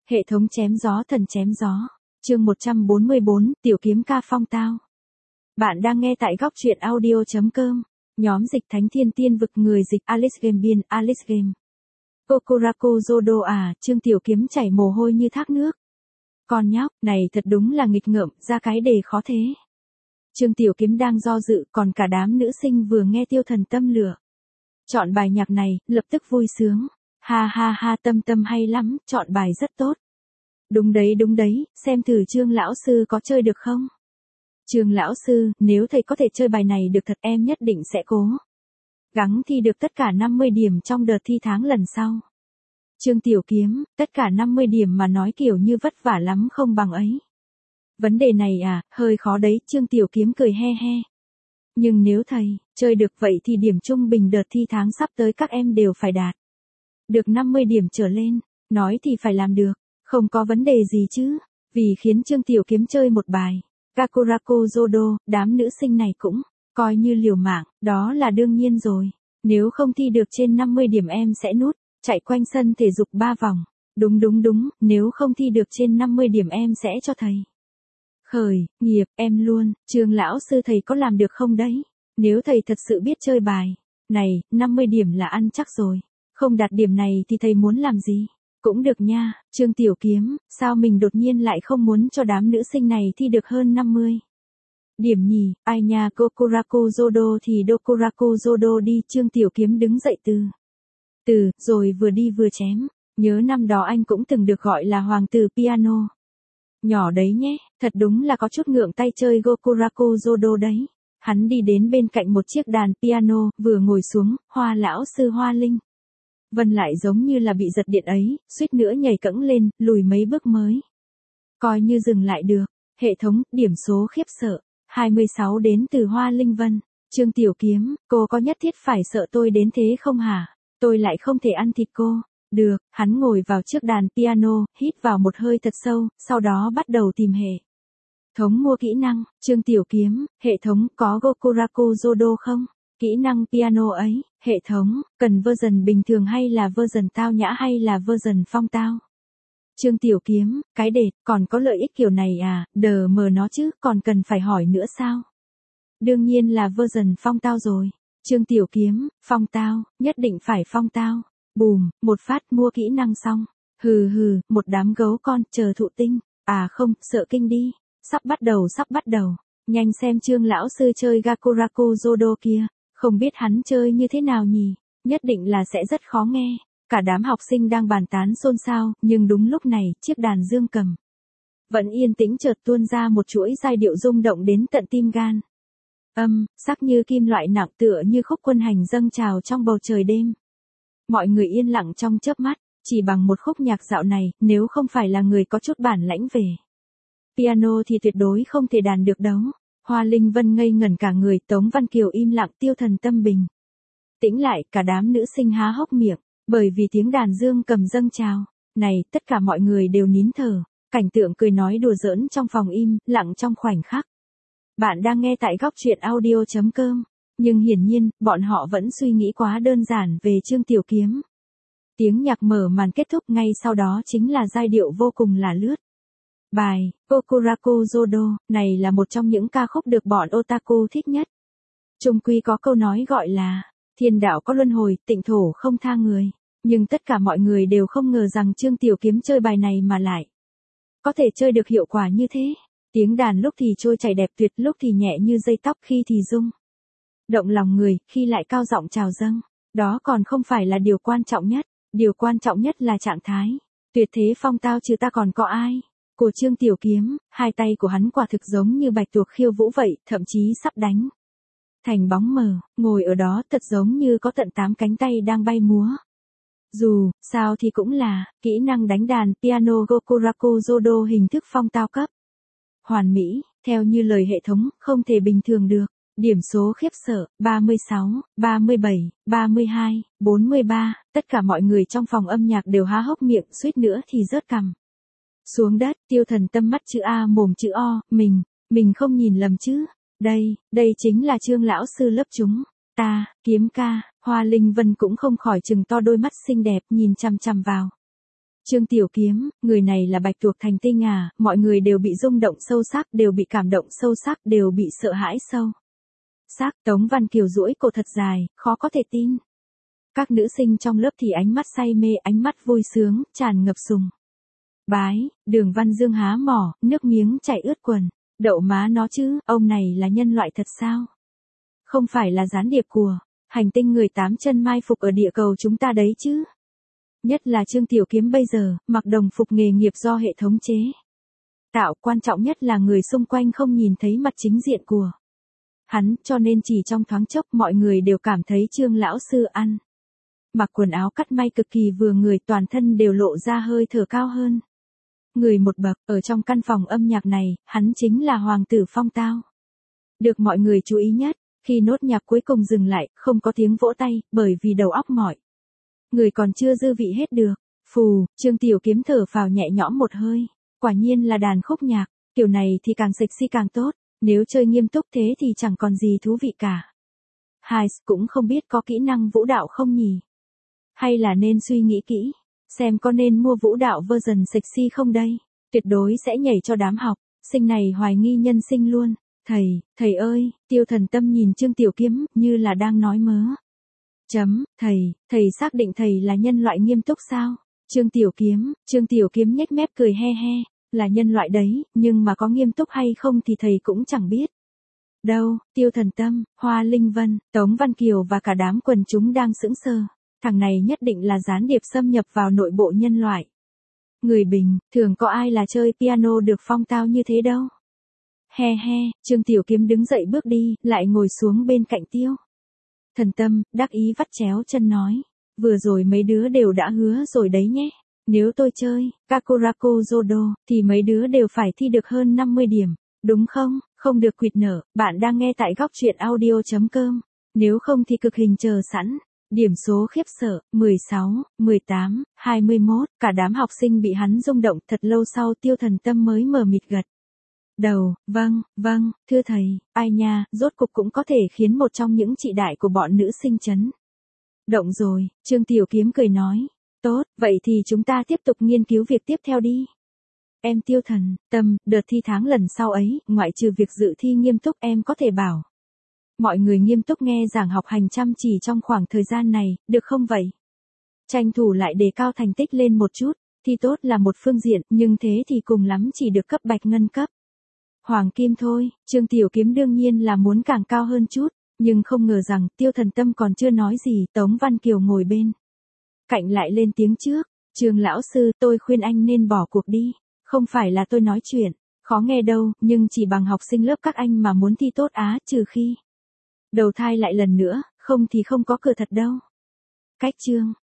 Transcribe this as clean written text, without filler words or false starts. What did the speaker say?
Hệ thống chém gió thần chém gió. Chương 144, Tiểu kiếm ca phong tao. Bạn đang nghe tại góc truyện audio.com. Nhóm dịch thánh thiên tiên vực người dịch Alice Game biên Alice Game. Kokuraku Zodo à, Trương Tiểu kiếm chảy mồ hôi như thác nước. Con nhóc, này thật đúng là nghịch ngợm, ra cái đề khó thế. Trương Tiểu kiếm đang do dự, còn cả đám nữ sinh vừa nghe Tiêu Thần tâm lửa. Chọn bài nhạc này, lập tức vui sướng. Ha ha ha, tâm tâm hay lắm, chọn bài rất tốt. Đúng đấy, xem thử Trương lão sư có chơi được không? Trương lão sư, nếu thầy có thể chơi bài này được thật em nhất định sẽ cố gắng thi được tất cả 50 điểm trong đợt thi tháng lần sau. Trương Tiểu kiếm, tất cả 50 điểm mà nói kiểu như vất vả lắm không bằng ấy. Vấn đề này à, hơi khó đấy, Trương Tiểu kiếm cười he he. Nhưng nếu thầy chơi được vậy thì điểm trung bình đợt thi tháng sắp tới các em đều phải đạt được 50 điểm trở lên, nói thì phải làm được, không có vấn đề gì chứ, vì khiến Trương Tiểu kiếm chơi một bài Kokuraku Zodo, đám nữ sinh này cũng coi như liều mạng, đó là đương nhiên rồi, nếu không thi được trên 50 điểm em sẽ nút, chạy quanh sân thể dục 3 vòng, đúng, nếu không thi được trên 50 điểm em sẽ cho thầy khởi nghiệp, em luôn, Trương lão sư thầy có làm được không đấy, nếu thầy thật sự biết chơi bài này, 50 điểm là ăn chắc rồi. Không đạt điểm này thì thầy muốn làm gì? Cũng được nha, Trương Tiểu kiếm, sao mình đột nhiên lại không muốn cho đám nữ sinh này thi được hơn 50 điểm nhỉ? Ai nha, Kokuraku Zodo thì Dokuraku Zodo đi, Trương Tiểu kiếm đứng dậy rồi vừa đi vừa chém. Nhớ năm đó anh cũng từng được gọi là hoàng tử piano. Nhỏ đấy nhé, thật đúng là có chút ngượng tay chơi Kokuraku Zodo đấy. Hắn đi đến bên cạnh một chiếc đàn piano, vừa ngồi xuống, Hoa lão sư Hoa Linh Vân lại giống như là bị giật điện ấy, suýt nữa nhảy cẫng lên, lùi mấy bước mới coi như dừng lại được. Hệ thống, điểm số khiếp sợ, 26 đến từ Hoa Linh Vân. Trương Tiểu kiếm, cô có nhất thiết phải sợ tôi đến thế không hả? Tôi lại không thể ăn thịt cô. Được, hắn ngồi vào chiếc đàn piano, hít vào một hơi thật sâu, sau đó bắt đầu tìm hệ thống mua kỹ năng. Trương Tiểu kiếm, hệ thống có Kokuraku Zodo không? Kỹ năng piano ấy, hệ thống, cần version bình thường hay là version tao nhã hay là version phong tao? Trương Tiểu kiếm, cái đệt, còn có lợi ích kiểu này à, đờ mờ nó chứ, còn cần phải hỏi nữa sao? Đương nhiên là version phong tao rồi. Trương Tiểu kiếm, phong tao, nhất định phải phong tao. Bùm, một phát mua kỹ năng xong. Hừ, một đám gấu con, chờ thụ tinh. À không, sợ kinh đi. Sắp bắt đầu. Nhanh xem Trương lão sư chơi Kokuraku Zodo kia. Không biết hắn chơi như thế nào nhỉ, nhất định là sẽ rất khó nghe. Cả đám học sinh đang bàn tán xôn xao, nhưng đúng lúc này, chiếc đàn dương cầm vẫn yên tĩnh chợt tuôn ra một chuỗi giai điệu rung động đến tận tim gan. Sắc như kim loại nặng tựa như khúc quân hành dâng trào trong bầu trời đêm. Mọi người yên lặng trong chớp mắt, chỉ bằng một khúc nhạc dạo này, nếu không phải là người có chút bản lãnh về piano thì tuyệt đối không thể đàn được đâu. Hoa Linh Vân ngây ngẩn cả người, Tống Văn Kiều im lặng, Tiêu Thần tâm bình tĩnh lại, cả đám nữ sinh há hốc miệng, bởi vì tiếng đàn dương cầm dâng trào. Này, tất cả mọi người đều nín thở, cảnh tượng cười nói đùa giỡn trong phòng im lặng trong khoảnh khắc. Bạn đang nghe tại góc truyện audio.com, nhưng hiển nhiên, bọn họ vẫn suy nghĩ quá đơn giản về Trương Tiểu kiếm. Tiếng nhạc mở màn kết thúc, ngay sau đó chính là giai điệu vô cùng là lướt. Bài Kokuraku Zodo này là một trong những ca khúc được bọn otaku thích nhất. Chung quy có câu nói gọi là thiên đạo có luân hồi, tịnh thổ không tha người. Nhưng tất cả mọi người đều không ngờ rằng Trương Tiểu kiếm chơi bài này mà lại có thể chơi được hiệu quả như thế. Tiếng đàn lúc thì trôi chảy đẹp tuyệt, lúc thì nhẹ như dây tóc, khi thì rung động lòng người, khi lại cao giọng trào dâng. Đó còn không phải là điều quan trọng nhất. Điều quan trọng nhất là trạng thái tuyệt thế phong tao chứ ta còn có ai của Trương Tiểu kiếm. Hai tay của hắn quả thực giống như bạch tuộc khiêu vũ vậy, thậm chí sắp đánh thành bóng mờ, ngồi ở đó thật giống như có tận 8 cánh tay đang bay múa. Dù sao thì cũng là kỹ năng đánh đàn piano Kokuraku Zodo hình thức phong tao cấp hoàn mỹ, theo như lời hệ thống, không thể bình thường được. Điểm số khiếp sợ, 36, 37, 32, 43, tất cả mọi người trong phòng âm nhạc đều há hốc miệng, suýt nữa thì rớt cằm xuống đất. Tiêu Thần tâm mắt chữ A mồm chữ O, mình không nhìn lầm chứ. Đây chính là Trương lão sư lớp chúng ta, kiếm ca. Hoa Linh Vân cũng không khỏi trừng to đôi mắt xinh đẹp nhìn chằm chằm vào Trương Tiểu Kiếm, người này là Bạch Tuộc Thành tinh à, mọi người đều bị rung động sâu sắc, đều bị cảm động sâu sắc, đều bị sợ hãi sâu sắc. Tống Văn Kiều duỗi cổ thật dài, khó có thể tin. Các nữ sinh trong lớp thì ánh mắt say mê, ánh mắt vui sướng, tràn ngập sùng bái. Đường Văn Dương há mỏ, nước miếng chảy ướt quần. Đậu má nó chứ, ông này là nhân loại thật sao? Không phải là gián điệp của hành tinh người 8 chân mai phục ở địa cầu chúng ta đấy chứ? Nhất là Trương Tiểu Kiếm bây giờ, mặc đồng phục nghề nghiệp do hệ thống chế tạo, quan trọng nhất là người xung quanh không nhìn thấy mặt chính diện của hắn, cho nên chỉ trong thoáng chốc mọi người đều cảm thấy Trương lão sư ăn mặc quần áo cắt may cực kỳ vừa người, toàn thân đều lộ ra hơi thở cao hơn người một bậc. Ở trong căn phòng âm nhạc này, hắn chính là hoàng tử phong tao, được mọi người chú ý nhất. Khi nốt nhạc cuối cùng dừng lại, không có tiếng vỗ tay, bởi vì đầu óc mọi người còn chưa dư vị hết được. Phù, Trương Tiểu Kiếm thở phào nhẹ nhõm một hơi. Quả nhiên là đàn khúc nhạc, kiểu này thì càng sexy càng tốt, nếu chơi nghiêm túc thế thì chẳng còn gì thú vị cả. Hais cũng không biết có kỹ năng vũ đạo không nhỉ? Hay là nên suy nghĩ kỹ, xem có nên mua vũ đạo version sexy không đây? Tuyệt đối sẽ nhảy cho đám học sinh này hoài nghi nhân sinh luôn. Thầy ơi, Tiêu Thần Tâm nhìn Trương Tiểu Kiếm như là đang nói mớ. Thầy xác định thầy là nhân loại nghiêm túc sao? Trương Tiểu Kiếm nhếch mép cười he he, là nhân loại đấy, nhưng mà có nghiêm túc hay không thì thầy cũng chẳng biết. Đâu, Tiêu Thần Tâm, Hoa Linh Vân, Tống Văn Kiều và cả đám quần chúng đang sững sờ. Thằng này nhất định là gián điệp xâm nhập vào nội bộ nhân loại. Người bình, thường có ai là chơi piano được phong tao như thế đâu. He he, Trương Tiểu Kiếm đứng dậy bước đi, lại ngồi xuống bên cạnh Tiêu Thần Tâm, đắc ý vắt chéo chân nói. Vừa rồi mấy đứa đều đã hứa rồi đấy nhé. Nếu tôi chơi Kakurako Jodo, thì mấy đứa đều phải thi được hơn 50 điểm, đúng không? Không được quỵt nở, bạn đang nghe tại góc truyện audio.com. Nếu không thì cực hình chờ sẵn. Điểm số khiếp sợ, 16, 18, 21, cả đám học sinh bị hắn rung động. Thật lâu sau Tiêu Thần Tâm mới mờ mịt gật đầu. Vâng, thưa thầy, ai nha, rốt cục cũng có thể khiến một trong những chị đại của bọn nữ sinh chấn động rồi. Trương Tiểu Kiếm cười nói. Tốt, vậy thì chúng ta tiếp tục nghiên cứu việc tiếp theo đi. Em Tiêu Thần Tâm, đợt thi tháng lần sau ấy, ngoại trừ việc dự thi nghiêm túc, em có thể bảo mọi người nghiêm túc nghe giảng học hành chăm chỉ trong khoảng thời gian này, được không vậy? Tranh thủ lại đề cao thành tích lên một chút, thi tốt là một phương diện, nhưng thế thì cùng lắm chỉ được cấp bạch ngân cấp hoàng kim thôi. Trương Tiểu Kiếm đương nhiên là muốn càng cao hơn chút, nhưng không ngờ rằng Tiêu Thần Tâm còn chưa nói gì, Tống Văn Kiều ngồi bên cạnh lại lên tiếng trước. Trương lão sư, tôi khuyên anh nên bỏ cuộc đi. Không phải là tôi nói chuyện khó nghe đâu, nhưng chỉ bằng học sinh lớp các anh mà muốn thi tốt á, trừ khi đầu thai lại lần nữa, không thì không có cửa thật đâu. Cách chương